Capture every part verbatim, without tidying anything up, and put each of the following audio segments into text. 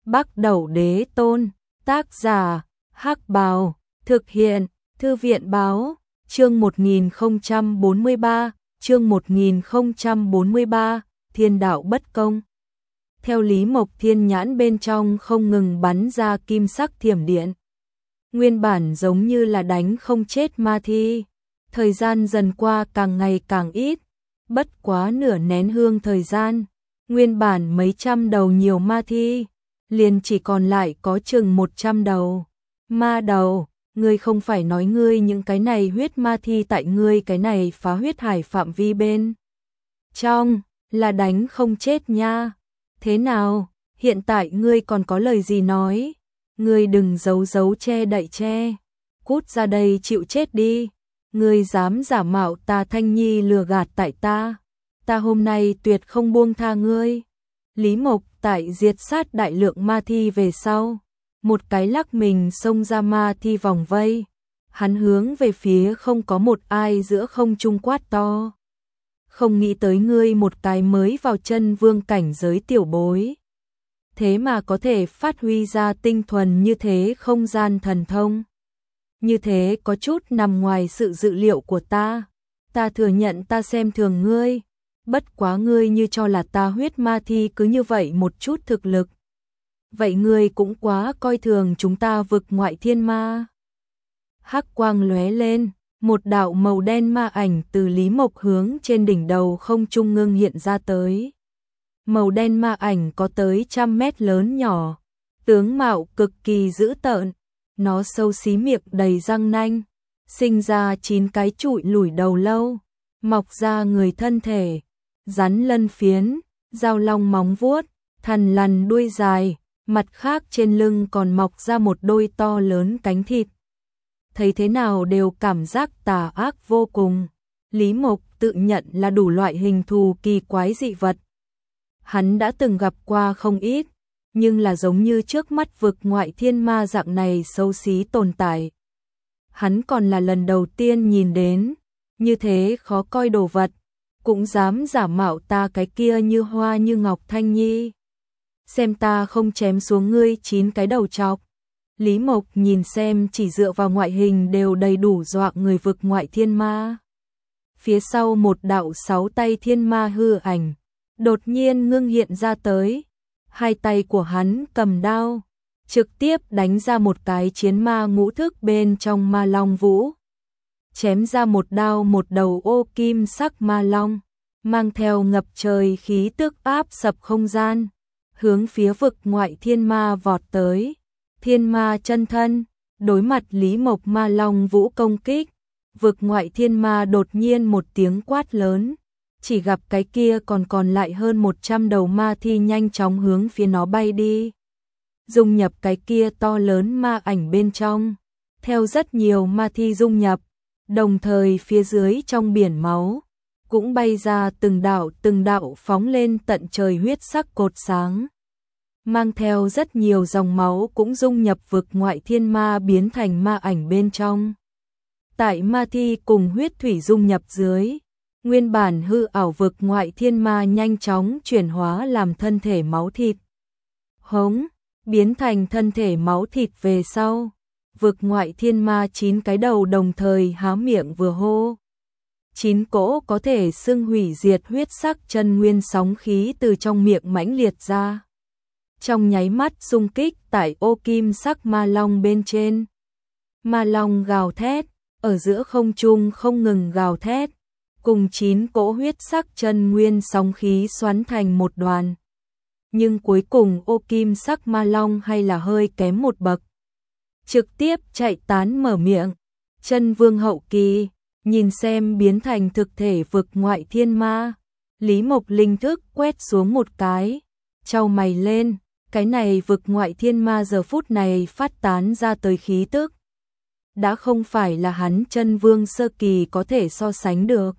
Bắc Đẩu Đế Tôn, tác giả, Hắc Bào, thực hiện, Thư viện Báo, chương một nghìn không trăm bốn mươi ba, chương một nghìn không trăm bốn mươi ba, Thiên đạo bất công. Theo Lý Mộc, thiên nhãn bên trong không ngừng bắn ra kim sắc thiểm điện. Nguyên bản giống như là đánh không chết ma thi, thời gian dần qua càng ngày càng ít, bất quá nửa nén hương thời gian, nguyên bản mấy trăm đầu nhiều ma thi, liền chỉ còn lại có chừng một trăm đầu. Ma đầu, ngươi không phải nói ngươi những cái này huyết ma thi tại ngươi cái này phá huyết hải phạm vi bên trong, là đánh không chết nha. Thế nào, hiện tại ngươi còn có lời gì nói? Ngươi đừng giấu giấu che đậy che, cút ra đây chịu chết đi. Ngươi dám giả mạo ta Thanh Nhi lừa gạt tại ta, ta hôm nay tuyệt không buông tha ngươi. Lý Mộc tại diệt sát đại lượng ma thi về sau, một cái lắc mình xông ra ma thi vòng vây, hắn hướng về phía không có một ai giữa không trung quát to. Không nghĩ tới ngươi một cái mới vào chân vương cảnh giới tiểu bối, thế mà có thể phát huy ra tinh thuần như thế không gian thần thông. Như thế có chút nằm ngoài sự dự liệu của ta, ta thừa nhận ta xem thường ngươi, bất quá ngươi như cho là ta huyết ma thi cứ như vậy một chút thực lực. Vậy ngươi cũng quá coi thường chúng ta vực ngoại thiên ma. Hắc quang lóe lên, một đạo màu đen ma ảnh từ Lý Mộc hướng trên đỉnh đầu không trung ngưng hiện ra tới. Màu đen ma ảnh có tới trăm mét lớn nhỏ, tướng mạo cực kỳ dữ tợn, nó xấu xí miệng đầy răng nanh, sinh ra chín cái trụi lủi đầu lâu, mọc ra người thân thể, rắn lân phiến, dao long móng vuốt, thằn lằn đuôi dài, mặt khác trên lưng còn mọc ra một đôi to lớn cánh thịt. Thấy thế nào đều cảm giác tà ác vô cùng. Lý Mộc tự nhận là đủ loại hình thù kỳ quái dị vật. Hắn đã từng gặp qua không ít, nhưng là giống như trước mắt vực ngoại thiên ma dạng này xấu xí tồn tại. Hắn còn là lần đầu tiên nhìn đến, như thế khó coi đồ vật, cũng dám giả mạo ta cái kia như hoa như ngọc Thanh Nhi. Xem ta không chém xuống ngươi chín cái đầu chọc. Lý Mộc nhìn xem chỉ dựa vào ngoại hình đều đầy đủ dọa người vực ngoại thiên ma. Phía sau một đạo sáu tay thiên ma hư ảnh, đột nhiên ngưng hiện ra tới. Hai tay của hắn cầm đao, trực tiếp đánh ra một cái chiến ma ngũ thức bên trong ma long vũ. Chém ra một đao một đầu ô kim sắc ma long, mang theo ngập trời khí tức áp sập không gian, hướng phía vực ngoại thiên ma vọt tới. Thiên ma chân thân, đối mặt Lý Mộc ma long vũ công kích, vực ngoại thiên ma đột nhiên một tiếng quát lớn, chỉ gặp cái kia còn còn lại hơn một trăm đầu ma thi nhanh chóng hướng phía nó bay đi. Dung nhập cái kia to lớn ma ảnh bên trong, theo rất nhiều ma thi dung nhập, đồng thời phía dưới trong biển máu, cũng bay ra từng đạo từng đạo phóng lên tận trời huyết sắc cột sáng. Mang theo rất nhiều dòng máu cũng dung nhập vực ngoại thiên ma biến thành ma ảnh bên trong. Tại ma thi cùng huyết thủy dung nhập dưới, nguyên bản hư ảo vực ngoại thiên ma nhanh chóng chuyển hóa làm thân thể máu thịt. Hống, biến thành thân thể máu thịt về sau, vực ngoại thiên ma chín cái đầu đồng thời há miệng vừa hô. Chín cỗ có thể xưng hủy diệt huyết sắc chân nguyên sóng khí từ trong miệng mãnh liệt ra. Trong nháy mắt xung kích tại ô kim sắc ma long bên trên. Ma long gào thét, ở giữa không trung không ngừng gào thét, cùng chín cỗ huyết sắc chân nguyên sóng khí xoắn thành một đoàn. Nhưng cuối cùng ô kim sắc ma long hay là hơi kém một bậc, trực tiếp chạy tán mở miệng. Chân vương hậu kỳ, nhìn xem biến thành thực thể vực ngoại thiên ma, Lý Mộc linh thức quét xuống một cái, chau mày lên. Cái này vực ngoại thiên ma giờ phút này phát tán ra tới khí tức, đã không phải là hắn chân vương sơ kỳ có thể so sánh được.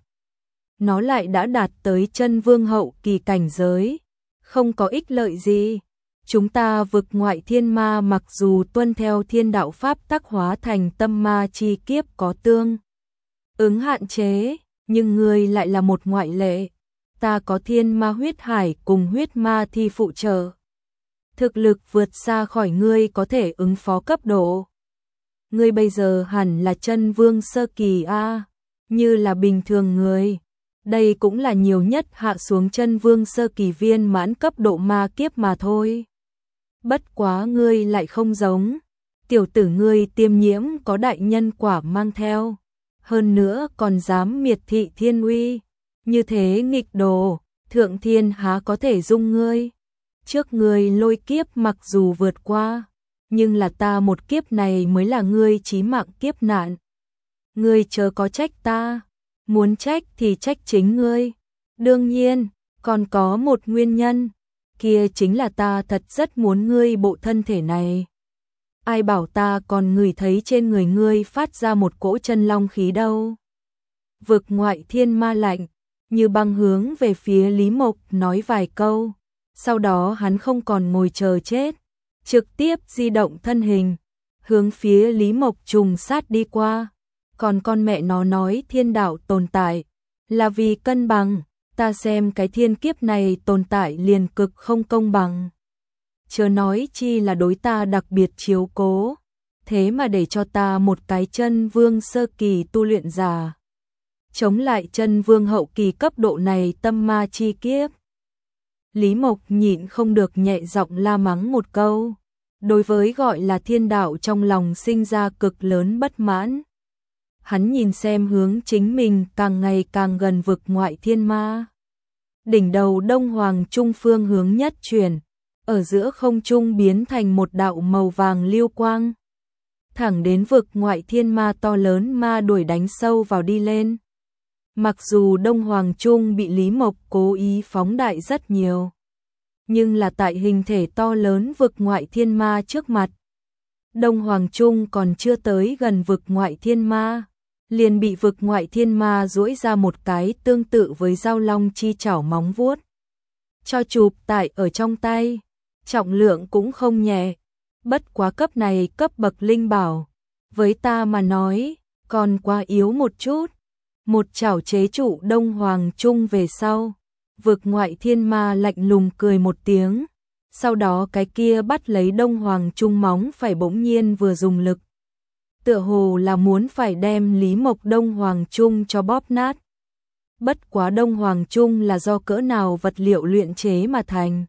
Nó lại đã đạt tới chân vương hậu kỳ cảnh giới, không có ích lợi gì. Chúng ta vực ngoại thiên ma mặc dù tuân theo thiên đạo pháp tắc hóa thành tâm ma chi kiếp có tương ứng hạn chế, nhưng ngươi lại là một ngoại lệ. Ta có thiên ma huyết hải cùng huyết ma thi phụ trợ. thực lực vượt xa khỏi ngươi có thể ứng phó cấp độ. Ngươi bây giờ hẳn là chân vương sơ kỳ a, như là bình thường người. Đây cũng là nhiều nhất hạ xuống chân vương sơ kỳ viên mãn cấp độ ma kiếp mà thôi. Bất quá ngươi lại không giống, tiểu tử ngươi tiêm nhiễm có đại nhân quả mang theo, hơn nữa còn dám miệt thị thiên uy, như thế nghịch đồ, thượng thiên há có thể dung ngươi. Trước ngươi lôi kiếp mặc dù vượt qua, nhưng là ta một kiếp này mới là ngươi chí mạng kiếp nạn. Ngươi chớ có trách ta, muốn trách thì trách chính ngươi. Đương nhiên, còn có một nguyên nhân, kia chính là ta thật rất muốn ngươi bộ thân thể này. Ai bảo ta còn ngửi thấy trên người ngươi phát ra một cỗ chân long khí đâu. Vực ngoại thiên ma lạnh, như băng hướng về phía Lý Mộc nói vài câu, sau đó hắn không còn ngồi chờ chết, trực tiếp di động thân hình, hướng phía Lý Mộc trùng sát đi qua. Còn con mẹ nó nói thiên đạo tồn tại là vì cân bằng, ta xem cái thiên kiếp này tồn tại liền cực không công bằng. Chớ nói chi là đối ta đặc biệt chiếu cố, thế mà để cho ta một cái chân vương sơ kỳ tu luyện giả chống lại chân vương hậu kỳ cấp độ này tâm ma chi kiếp. Lý Mộc nhịn không được nhẹ giọng la mắng một câu, đối với gọi là thiên đạo trong lòng sinh ra cực lớn bất mãn. Hắn nhìn xem hướng chính mình càng ngày càng gần vực ngoại thiên ma. Đỉnh đầu Đông Hoàng Trung phương hướng nhất chuyển, ở giữa không trung biến thành một đạo màu vàng lưu quang. Thẳng đến vực ngoại thiên ma to lớn ma đuổi đánh sâu vào đi lên. Mặc dù Đông Hoàng Trung bị Lý Mộc cố ý phóng đại rất nhiều, nhưng là tại hình thể to lớn vực ngoại thiên ma trước mặt, Đông Hoàng Trung còn chưa tới gần vực ngoại thiên ma, liền bị vực ngoại thiên ma duỗi ra một cái tương tự với dao long chi chảo móng vuốt, cho chụp tại ở trong tay, trọng lượng cũng không nhẹ. Bất quá cấp này cấp bậc linh bảo, với ta mà nói, còn quá yếu một chút. Một chảo chế trụ Đông Hoàng Trung về sau, vực ngoại thiên ma lạnh lùng cười một tiếng, sau đó cái kia bắt lấy Đông Hoàng Trung móng phải bỗng nhiên vừa dùng lực. Tựa hồ là muốn phải đem Lý Mộc Đông Hoàng Trung cho bóp nát. Bất quá Đông Hoàng Trung là do cỡ nào vật liệu luyện chế mà thành.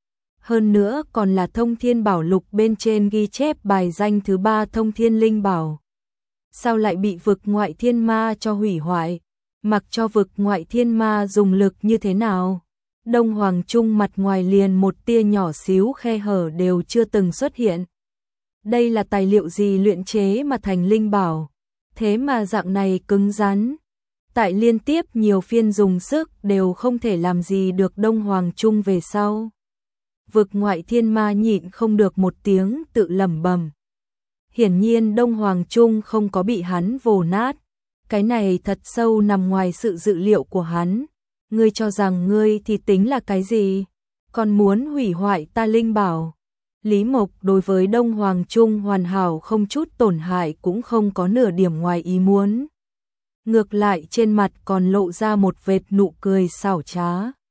Hơn nữa còn là Thông Thiên Bảo Lục bên trên ghi chép bài danh thứ ba Thông Thiên Linh Bảo. Sao lại bị vực ngoại thiên ma cho hủy hoại? Mặc cho vực ngoại thiên ma dùng lực như thế nào, Đông Hoàng Trung mặt ngoài liền một tia nhỏ xíu khe hở đều chưa từng xuất hiện. Đây là tài liệu gì luyện chế mà thành linh bảo, thế mà dạng này cứng rắn. Tại liên tiếp nhiều phiên dùng sức đều không thể làm gì được Đông Hoàng Trung về sau. Vực ngoại thiên ma nhịn không được một tiếng tự lẩm bẩm. Hiển nhiên Đông Hoàng Trung không có bị hắn vồ nát. Cái này thật sâu nằm ngoài sự dự liệu của hắn. Ngươi cho rằng ngươi thì tính là cái gì? Còn muốn hủy hoại ta linh bảo. Lý Mộc đối với Đông Hoàng Trung hoàn hảo không chút tổn hại cũng không có nửa điểm ngoài ý muốn. Ngược lại trên mặt còn lộ ra một vệt nụ cười xảo trá.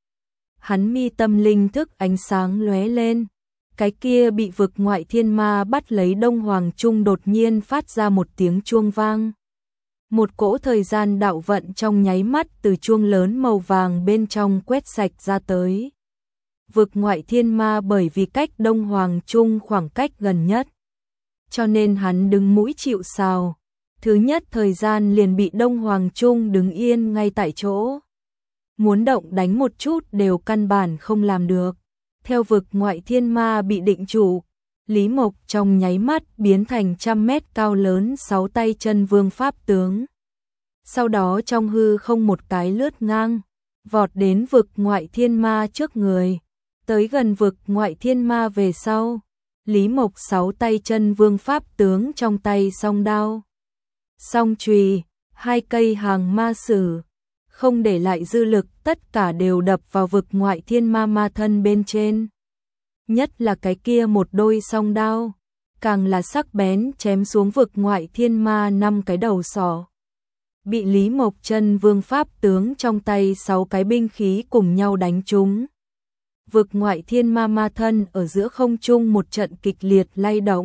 Hắn mi tâm linh thức ánh sáng lóe lên. Cái kia bị vực ngoại thiên ma bắt lấy Đông Hoàng Trung đột nhiên phát ra một tiếng chuông vang. Một cỗ thời gian đạo vận trong nháy mắt từ chuông lớn màu vàng bên trong quét sạch ra tới. Vực ngoại thiên ma bởi vì cách Đông Hoàng Trung khoảng cách gần nhất, cho nên hắn đứng mũi chịu sào. Thứ nhất thời gian liền bị Đông Hoàng Trung đứng yên ngay tại chỗ. Muốn động đánh một chút đều căn bản không làm được. Theo vực ngoại thiên ma bị định trụ, Lý Mộc trong nháy mắt biến thành trăm mét cao lớn sáu tay chân vương pháp tướng. Sau đó trong hư không một cái lướt ngang, vọt đến vực ngoại thiên ma trước người. Tới gần vực ngoại thiên ma về sau, Lý Mộc sáu tay chân vương pháp tướng trong tay song đao, song chùy, hai cây hàng ma sử, không để lại dư lực, tất cả đều đập vào vực ngoại thiên ma ma thân bên trên. Nhất là cái kia một đôi song đao, càng là sắc bén chém xuống vực ngoại thiên ma năm cái đầu sọ. Bị Lý Mộc chân vương pháp tướng trong tay sáu cái binh khí cùng nhau đánh trúng. vực ngoại thiên ma ma thân ở giữa không trung một trận kịch liệt lay động.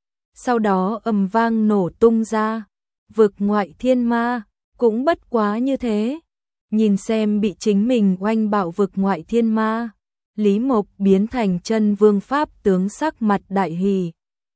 Sau đó ầm vang nổ tung ra, vực ngoại thiên ma, cũng bất quá như thế. Nhìn xem bị chính mình oanh bạo vực ngoại thiên ma, Lý Mộc biến thành chân vương pháp tướng sắc mặt đại hỉ.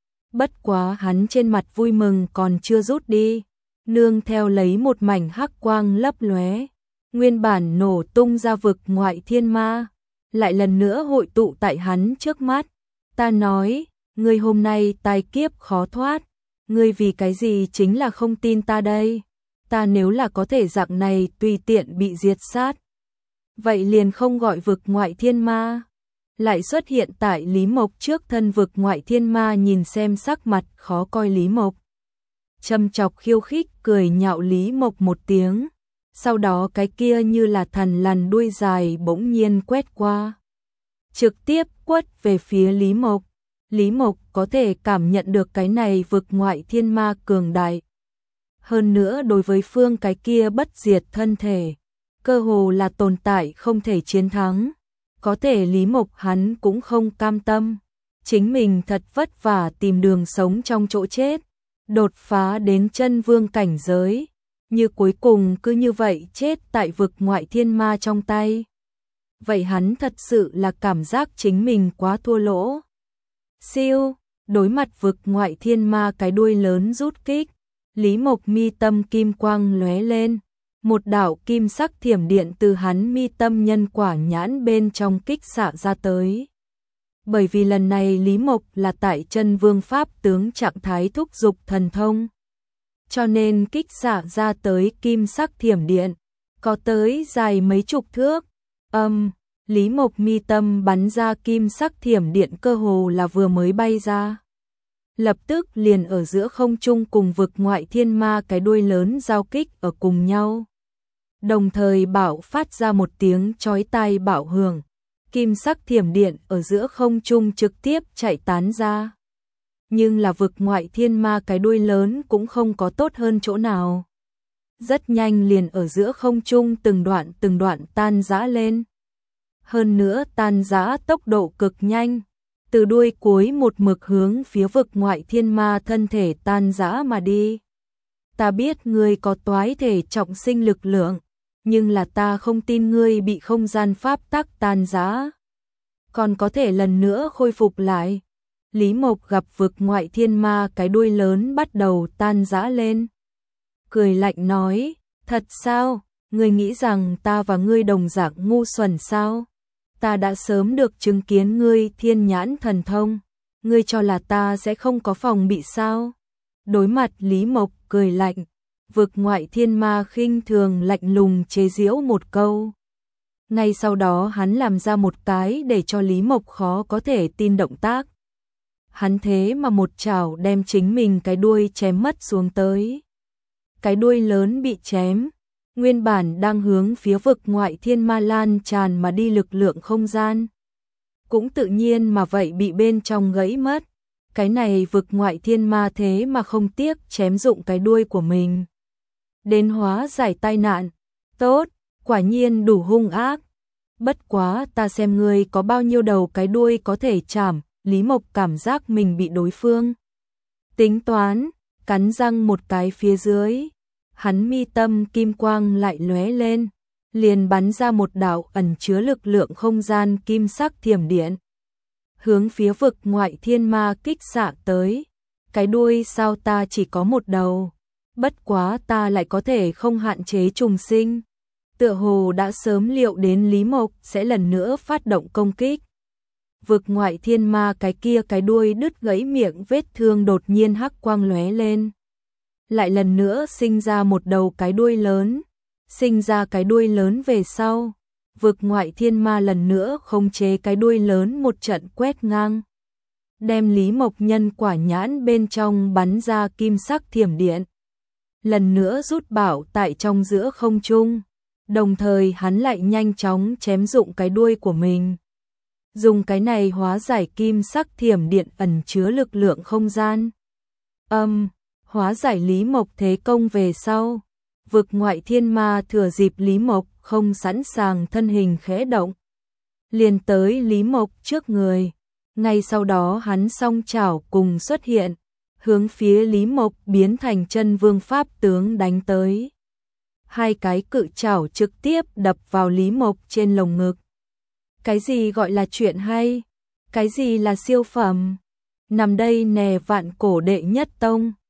Bất quá hắn trên mặt vui mừng còn chưa rút đi, nương theo lấy một mảnh hắc quang lấp lóe, nguyên bản nổ tung ra vực ngoại thiên ma, lại lần nữa hội tụ tại hắn trước mắt. Ta nói, ngươi hôm nay tai kiếp khó thoát, ngươi vì cái gì chính là không tin ta đây? Ta nếu là có thể dạng này tùy tiện bị diệt sát, vậy liền không gọi vực ngoại thiên ma. Lại xuất hiện tại Lý Mộc trước thân vực ngoại thiên ma, nhìn xem sắc mặt khó coi Lý Mộc, châm chọc khiêu khích cười nhạo Lý Mộc một tiếng. Sau đó cái kia như là thần lằn đuôi dài bỗng nhiên quét qua, trực tiếp quất về phía Lý Mộc. Lý Mộc có thể cảm nhận được cái này vực ngoại thiên ma cường đại. Hơn nữa đối với phương cái kia bất diệt thân thể, cơ hồ là tồn tại không thể chiến thắng. Có thể Lý Mộc hắn cũng không cam tâm, chính mình thật vất vả tìm đường sống trong chỗ chết, đột phá đến chân vương cảnh giới, như cuối cùng cứ như vậy chết tại vực ngoại thiên ma trong tay. Vậy hắn thật sự là cảm giác chính mình quá thua lỗ. Siêu, đối mặt vực ngoại thiên ma cái đuôi lớn rút kích, Lý Mộc mi tâm kim quang lóe lên, một đạo kim sắc thiểm điện từ hắn mi tâm nhân quả nhãn bên trong kích xạ ra tới. Bởi vì lần này Lý Mộc là tại chân vương pháp tướng trạng thái thúc dục thần thông, cho nên kích xạ ra tới kim sắc thiểm điện có tới dài mấy chục thước. Âm, um, Lý Mộc mi tâm bắn ra kim sắc thiểm điện cơ hồ là vừa mới bay ra, lập tức liền ở giữa không trung cùng vực ngoại thiên ma cái đuôi lớn giao kích ở cùng nhau. Đồng thời bạo phát ra một tiếng chói tai bạo hưởng, kim sắc thiểm điện ở giữa không trung trực tiếp chạy tán ra. Nhưng là vực ngoại thiên ma cái đuôi lớn cũng không có tốt hơn chỗ nào. Rất nhanh liền ở giữa không trung từng đoạn từng đoạn tan rã lên. Hơn nữa tan rã tốc độ cực nhanh, từ đuôi cuối một mực hướng phía vực ngoại thiên ma thân thể tan rã mà đi. Ta biết ngươi có toái thể trọng sinh lực lượng, nhưng là ta không tin ngươi bị không gian pháp tắc tan rã còn có thể lần nữa khôi phục lại. Lý Mộc gặp vực ngoại thiên ma cái đuôi lớn bắt đầu tan rã lên, cười lạnh nói, thật sao, ngươi nghĩ rằng ta và ngươi đồng dạng ngu xuẩn sao? Ta đã sớm được chứng kiến ngươi thiên nhãn thần thông, ngươi cho là ta sẽ không có phòng bị sao? Đối mặt Lý Mộc cười lạnh, vực ngoại thiên ma khinh thường lạnh lùng chế giễu một câu. Ngay sau đó hắn làm ra một cái để cho Lý Mộc khó có thể tin động tác. Hắn thế mà một chảo đem chính mình cái đuôi chém mất xuống tới. Cái đuôi lớn bị chém, nguyên bản đang hướng phía vực ngoại thiên ma lan tràn mà đi lực lượng không gian, cũng tự nhiên mà vậy bị bên trong gãy mất. Cái này vực ngoại thiên ma thế mà không tiếc chém dụng cái đuôi của mình đến hóa giải tai nạn. Tốt, quả nhiên đủ hung ác. Bất quá ta xem ngươi có bao nhiêu đầu cái đuôi có thể chảm. Lý Mộc cảm giác mình bị đối phương tính toán, cắn răng một cái phía dưới, hắn mi tâm kim quang lại lóe lên, liền bắn ra một đạo ẩn chứa lực lượng không gian kim sắc thiểm điện, hướng phía vực ngoại thiên ma kích xạ tới. Cái đuôi sao ta chỉ có một đầu, bất quá ta lại có thể không hạn chế trùng sinh. Tựa hồ đã sớm liệu đến Lý Mộc sẽ lần nữa phát động công kích. Vực ngoại thiên ma cái kia cái đuôi đứt gãy miệng vết thương đột nhiên hắc quang lóe lên, lại lần nữa sinh ra một đầu cái đuôi lớn. Sinh ra cái đuôi lớn về sau, vực ngoại thiên ma lần nữa khống chế cái đuôi lớn một trận quét ngang, đem Lý Mộc nhân quả nhãn bên trong bắn ra kim sắc thiểm điện, lần nữa rút bảo tại trong giữa không trung. Đồng thời hắn lại nhanh chóng chém dụng cái đuôi của mình, dùng cái này hóa giải kim sắc thiểm điện ẩn chứa lực lượng không gian. Âm, um, hóa giải Lý Mộc thế công về sau, vực ngoại thiên ma thừa dịp Lý Mộc không sẵn sàng thân hình khẽ động, liền tới Lý Mộc trước người. Ngay sau đó hắn song chảo cùng xuất hiện, hướng phía Lý Mộc biến thành chân vương pháp tướng đánh tới. Hai cái cự chảo trực tiếp đập vào Lý Mộc trên lồng ngực. Cái gì gọi là chuyện hay? Cái gì là siêu phẩm? Nằm đây nè vạn cổ đệ nhất tông.